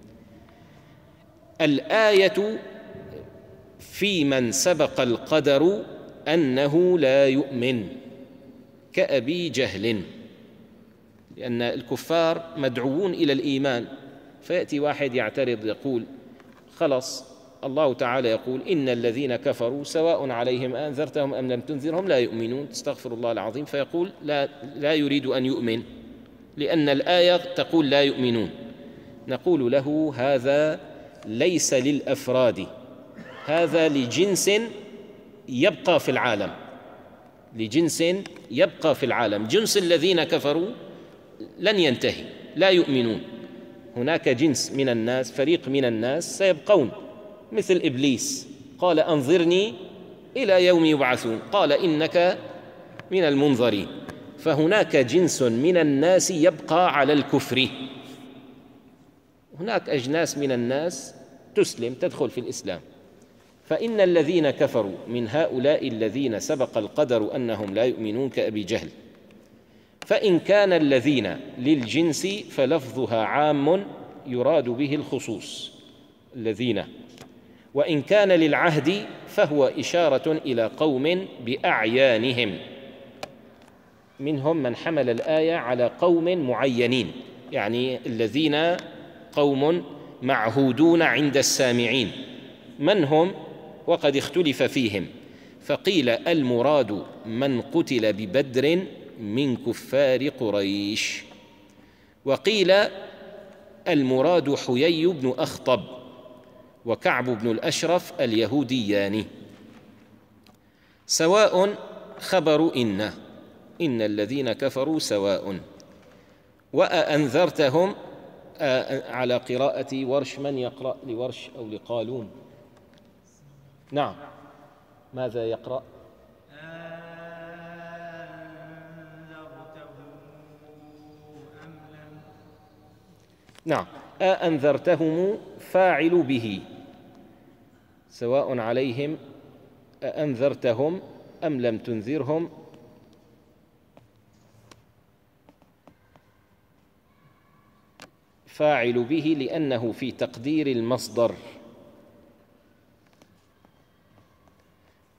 Speaker 1: الآية في من سبق القدر أنه لا يؤمن كأبي جهل، لأن الكفار مدعوون إلى الإيمان، فيأتي واحد يعترض يقول خلص الله تعالى يقول إن الذين كفروا سواء عليهم أنذرتهم أم لم تنذرهم لا يؤمنون، استغفر الله العظيم، فيقول لا, لا يريد أن يؤمن لأن الآية تقول لا يؤمنون. نقول له هذا ليس للأفراد، هذا لجنس يبقى في العالم، لجنس يبقى في العالم. جنس الذين كفروا لن ينتهي، لا يؤمنون. هناك جنس من الناس، فريق من الناس سيبقون، مثل إبليس قال أنظرني إلى يوم يبعثون، قال إنك من المنظرين. فهناك جنس من الناس يبقى على الكفر، هناك أجناس من الناس تسلم تدخل في الإسلام. فإن الذين كفروا من هؤلاء الذين سبق القدر أنهم لا يؤمنون كأبي جهل. فإن كان الذين للجنس فلفظها عام يراد به الخصوص الذين، وإن كان للعهد فهو إشارة إلى قوم بأعيانهم، منهم من حمل الآية على قوم معينين، يعني الذين قوم معهودون عند السامعين. من هم؟ وقد اختلف فيهم، فقيل المراد من قتل ببدر من كفار قريش، وقيل المراد حيي بن أخطب وكعب بن الأشرف اليهوديان. سواء خبر إن إن الذين كفروا سواء، وأنذرتهم على قراءة ورش. من يقرأ لورش أو لقالون؟ نعم، ماذا يقرأ؟ نعم، أأنذرتهم فاعل به، سواء عليهم أأنذرتهم أم لم تنذرهم فاعل به، لأنه في تقدير المصدر.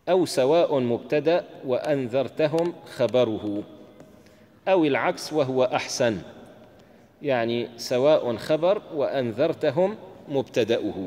Speaker 1: أو سواء مبتدأ وأنذرتهم خبره، أو العكس وهو أحسن، يعني سواء خبر وأنذرتهم مبتدأه.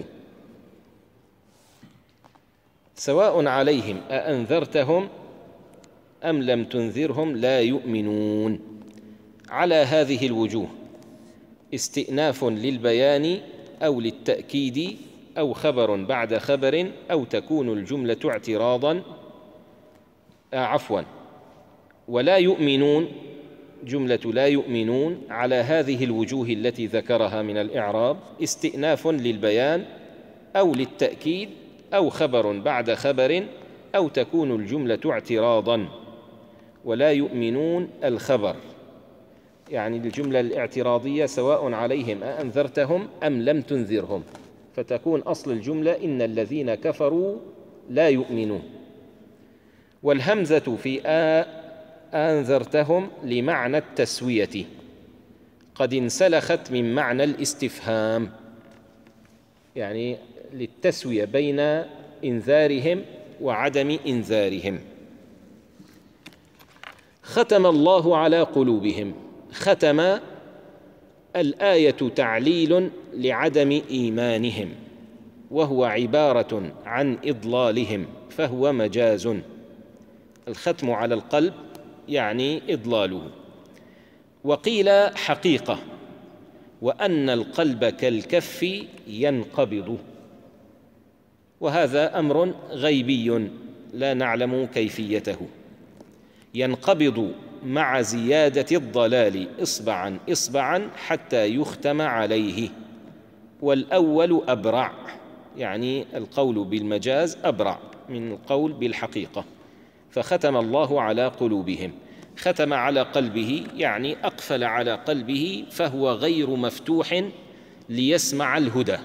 Speaker 1: سواء عليهم أأنذرتهم أم لم تنذرهم لا يؤمنون. على هذه الوجوه: استئناف للبيان أو للتأكيد، أو خبر بعد خبر، أو تكون الجملة اعتراضا آه عفوا ولا يؤمنون، جملة لا يؤمنون على هذه الوجوه التي ذكرها من الإعراب: استئناف للبيان أو للتأكيد، أو خبر بعد خبر، أو تكون الجملة اعتراضا. ولا يؤمنون الخبر، يعني الجملة الاعتراضية: سواء عليهم أأنذرتهم أم لم تنذرهم، فتكون أصل الجملة: إن الذين كفروا لا يؤمنون. والهمزة في أنذرتهم لمعنى التسوية، قد انسلخت من معنى الاستفهام، يعني للتسوية بين إنذارهم وعدم إنذارهم. ختم الله على قلوبهم. ختم الآية تعليل لعدم إيمانهم، وهو عبارة عن إضلالهم، فهو مجاز. الختم على القلب يعني إضلاله. وقيل حقيقة، وأن القلب كالكف ينقبض، وهذا أمر غيبي لا نعلم كيفيته. ينقبض مع زيادة الضلال إصبعا إصبعا حتى يختم عليه. والأول أبرع، يعني القول بالمجاز أبرع من القول بالحقيقة. فختم الله على قلوبهم. ختم على قلبه يعني أقفل على قلبه، فهو غير مفتوح ليسمع الهدى.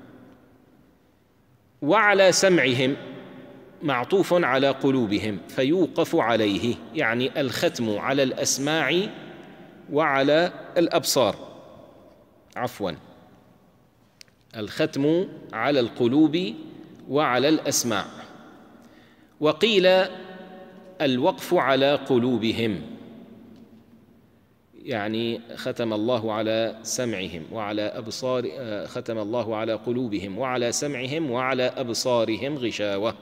Speaker 1: وعلى سمعهم معطوف على قلوبهم، فيوقف عليه، يعني الختم على الأسماع وعلى الأبصار، عفوا الختم على القلوب وعلى الأسماع. وقيل الوقف على قلوبهم، يعني ختم الله على سمعهم وعلى أبصار ختم الله على قلوبهم وعلى سمعهم وعلى أبصارهم غشاوة،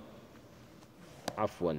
Speaker 1: عفوا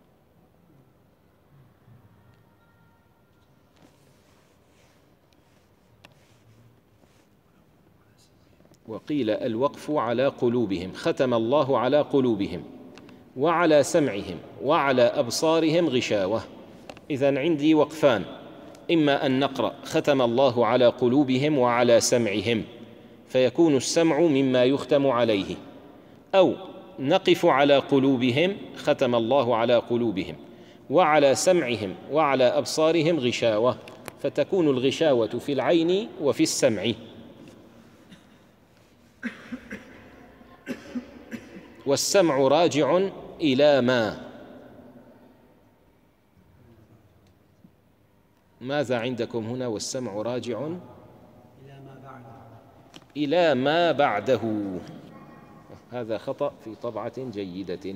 Speaker 1: وقيل الوقف على قلوبهم. ختم الله على قلوبهم وعلى سمعهم وعلى أبصارهم غشاوة. إذن عندي وقفان: إما أن نقرأ ختم الله على قلوبهم وعلى سمعهم، فيكون السمع مما يختم عليه، أو نقف على قلوبهم ختم الله على قلوبهم وعلى سمعهم وعلى أبصارهم غشاوة، فتكون الغشاوة في العين وفي السمع. والسمع راجع إلى ما ماذا عندكم هنا؟ والسمع راجع إلى ما بعده إلى ما بعده. هذا خطأ في طبعة جيدة.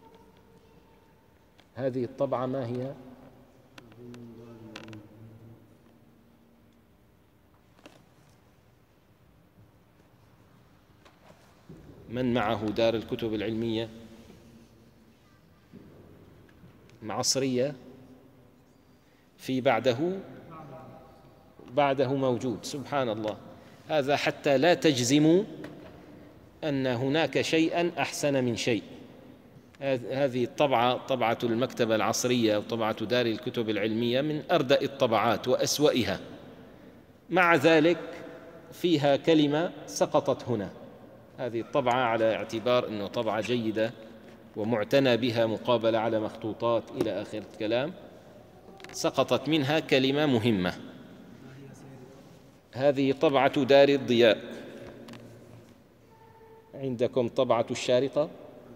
Speaker 1: هذه الطبعة ما هي؟ من معه دار الكتب العلمية؟ معصرية؟ في بعده بعده موجود. سبحان الله. هذا حتى لا تجزموا أن هناك شيئا أحسن من شيء. هذه الطبعة طبعة المكتبة العصرية وطبعة دار الكتب العلمية من أردأ الطبعات وأسوأها، مع ذلك فيها كلمة سقطت هنا. هذه الطبعة على اعتبار أنه طبعة جيدة ومعتنى بها مقابلة على مخطوطات إلى آخر الكلام، سقطت منها كلمة مهمة. هذه طبعة دار الضياء. عندكم طبعة الشارقة؟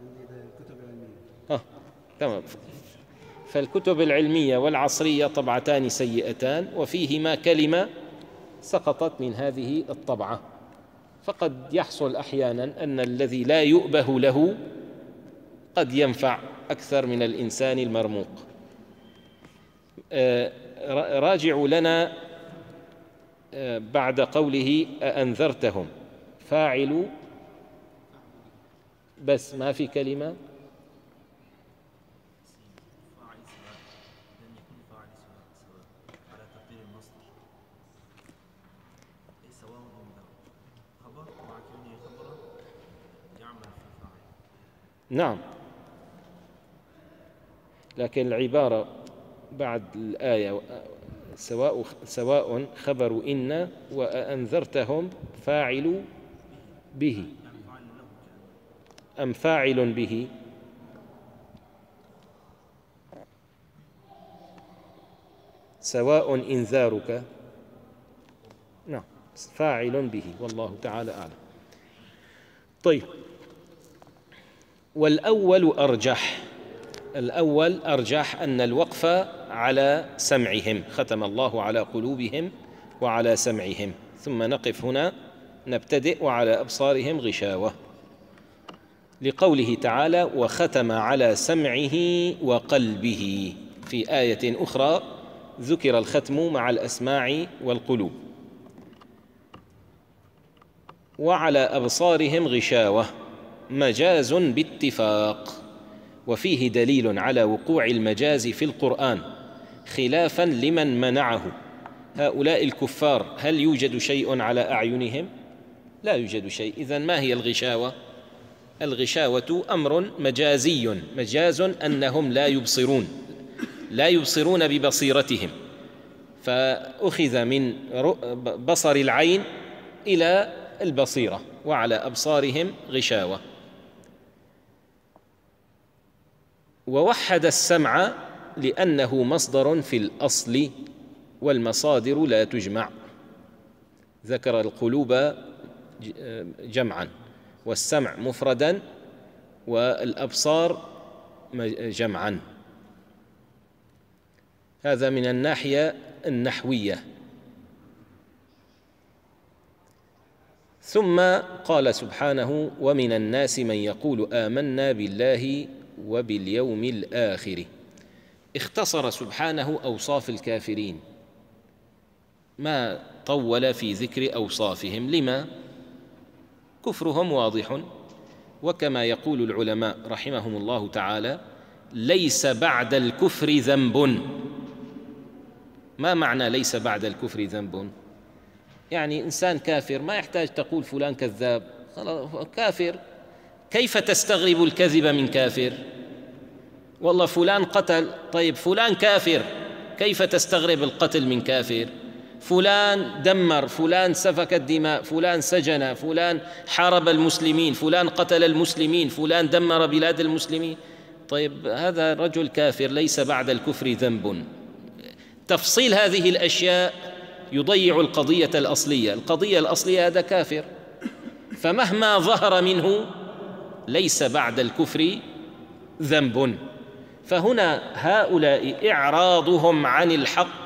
Speaker 1: ها تمام. فالكتب العلمية والعصرية طبعتان سيئتان، وفيهما كلمة سقطت من هذه الطبعة. فقد يحصل أحيانا أن الذي لا يؤبه له قد ينفع أكثر من الإنسان المرموق. راجعوا لنا بعد قوله أأنذرتهم، فاعل بس ما في كلمة نعم، لكن العبارة بعد الآية سواء سواء خبر إن وأنذرتهم فاعل به أم فاعل به؟ سواء إنذارك، نعم فاعل به، والله تعالى أعلم. طيب، والأول أرجح، الأول أرجح أن الوقف على سمعهم، ختم الله على قلوبهم وعلى سمعهم، ثم نقف هنا نبتدئ وعلى أبصارهم غشاوة، لقوله تعالى وختم على سمعه وقلبه. في آية أخرى ذكر الختم مع الأسماع والقلوب. وعلى أبصارهم غشاوة مجاز باتفاق، وفيه دليل على وقوع المجاز في القرآن خلافا لمن منعه. هؤلاء الكفار هل يوجد شيء على أعينهم؟ لا يوجد شيء. إذن ما هي الغشاوة؟ الغشاوة أمر مجازي، مجاز أنهم لا يبصرون، لا يبصرون ببصيرتهم، فأخذ من بصر العين إلى البصيرة. وعلى أبصارهم غشاوة. ووحد السمع لأنه مصدر في الأصل والمصادر لا تجمع، ذكر القلوب جمعا والسمع مفردا والأبصار جمعا. هذا من الناحية النحوية. ثم قال سبحانه ومن الناس من يقول آمنا بالله وباليوم الآخر. اختصر سبحانه أوصاف الكافرين، ما طول في ذكر أوصافهم. لما؟ كفرهم واضح، وكما يقول العلماء رحمهم الله تعالى ليس بعد الكفر ذنب. ما معنى ليس بعد الكفر ذنب؟ يعني إنسان كافر ما يحتاج تقول فلان كذاب، خلاص كافر. كيف تستغرب الكذب من كافر؟ والله فلان قتل، طيب فلان كافر، كيف تستغرب القتل من كافر؟ فلان دمر، فلان سفك الدماء، فلان سجن، فلان حارب المسلمين، فلان قتل المسلمين، فلان دمر بلاد المسلمين، طيب هذا رجل كافر، ليس بعد الكفر ذنب. تفصيل هذه الأشياء يضيع القضية الأصلية. القضية الأصلية هذا كافر، فمهما ظهر منه ليس بعد الكفر ذنب. فهنا هؤلاء إعراضهم عن الحق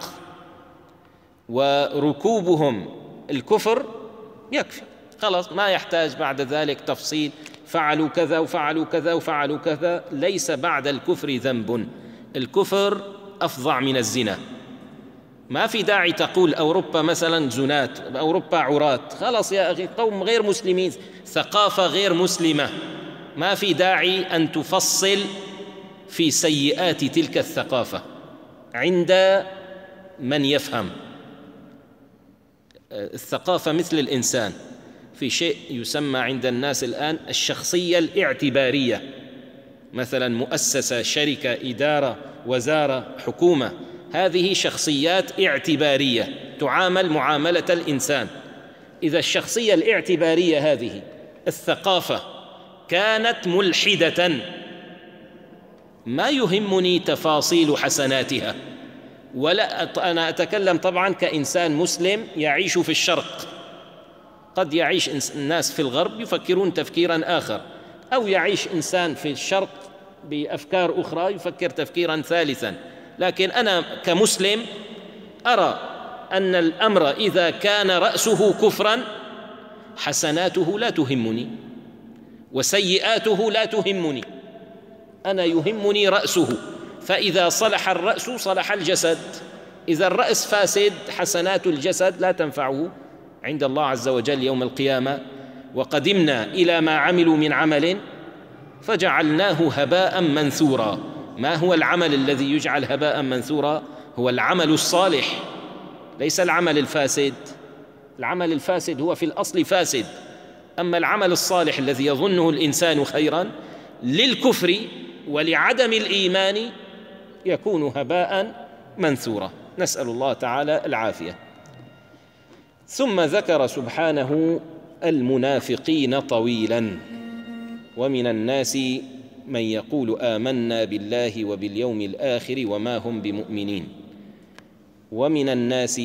Speaker 1: وركوبهم الكفر يكفي، خلاص ما يحتاج بعد ذلك تفصيل، فعلوا كذا وفعلوا كذا وفعلوا كذا، ليس بعد الكفر ذنب. الكفر أفظع من الزنا. ما في داعي تقول أوروبا مثلا زنات، أوروبا عراة، خلاص يا أخي قوم غير مسلمين، ثقافة غير مسلمة، ما في داعي أن تفصل في سيئات تلك الثقافة عند من يفهم. الثقافة مثل الإنسان، في شيء يسمى عند الناس الآن الشخصية الاعتبارية، مثلا مؤسسة، شركة، إدارة، وزارة، حكومة، هذه شخصيات اعتبارية تعامل معاملة الإنسان. إذا الشخصية الاعتبارية هذه الثقافة كانت ملحدة ما يهمني تفاصيل حسناتها، ولا أنا أتكلم طبعا كإنسان مسلم يعيش في الشرق، قد يعيش الناس في الغرب يفكرون تفكيرا آخر، أو يعيش إنسان في الشرق بأفكار أخرى يفكر تفكيرا ثالثا. لكن أنا كمسلم أرى أن الأمر إذا كان رأسه كفرا حسناته لا تهمني وسيئاته لا تهمني، أنا يهمني رأسه، فإذا صلح الرأس صلح الجسد. إذا الرأس فاسد حسنات الجسد لا تنفعه عند الله عز وجل يوم القيامة. وقدمنا إلى ما عملوا من عمل فجعلناه هباء منثورا. ما هو العمل الذي يجعل هباء منثورا؟ هو العمل الصالح، ليس العمل الفاسد. العمل الفاسد هو في الأصل فاسد، أما العمل الصالح الذي يظنه الإنسان خيرا للكفر ولعدم الإيمان يكون هباء منثورا، نسأل الله تعالى العافية. ثم ذكر سبحانه المنافقين طويلا: ومن الناس من يقول آمنا بالله وباليوم الآخر وما هم بمؤمنين. ومن الناس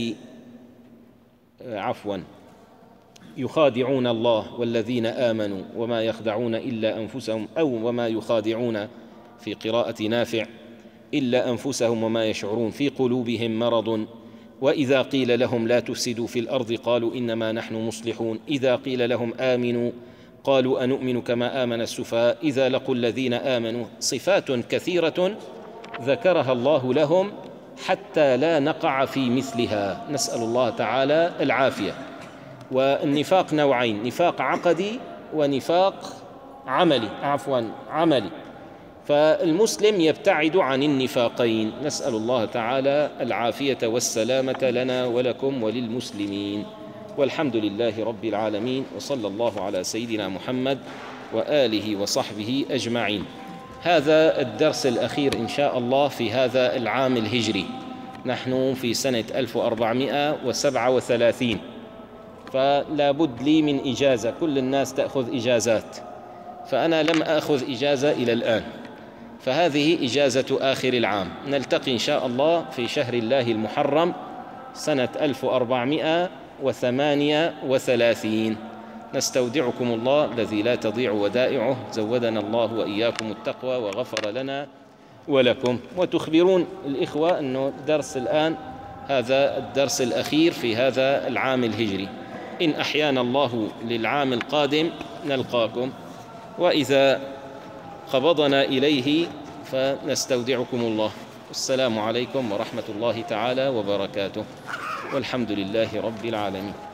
Speaker 1: عفوا يخادعون الله والذين آمنوا وما يخدعون إلا أنفسهم، أو وما يخادعون في قراءة نافع إلا أنفسهم وما يشعرون، في قلوبهم مرض، وإذا قيل لهم لا تفسدوا في الأرض قالوا إنما نحن مصلحون، إذا قيل لهم آمنوا قالوا أنؤمن كما آمن السفهاء، إذا لقوا الذين آمنوا. صفات كثيرة ذكرها الله لهم حتى لا نقع في مثلها، نسأل الله تعالى العافية. والنفاق نوعين: نفاق عقدي ونفاق عملي عفوا عملي فالمسلم يبتعد عن النفاقين، نسأل الله تعالى العافية والسلامة لنا ولكم وللمسلمين. والحمد لله رب العالمين، وصلى الله على سيدنا محمد وآله وصحبه أجمعين. هذا الدرس الأخير إن شاء الله في هذا العام الهجري، نحن في سنة ألف وأربعمائة وسبعة وثلاثين، فلا بد لي من إجازة. كل الناس تأخذ إجازات، فأنا لم أخذ إجازة إلى الآن، فهذه إجازة آخر العام. نلتقي إن شاء الله في شهر الله المحرم سنة ألف وأربعمائة وثمانية وثلاثين. نستودعكم الله الذي لا تضيع ودائعه، زودنا الله وإياكم التقوى وغفر لنا ولكم. وتخبرون الإخوة أنه درس الآن هذا الدرس الأخير في هذا العام الهجري، إن أحيانا الله للعام القادم نلقاكم، وإذا قبضنا إليه فنستودعكم الله. السلام عليكم ورحمة الله تعالى وبركاته، والحمد لله رب العالمين.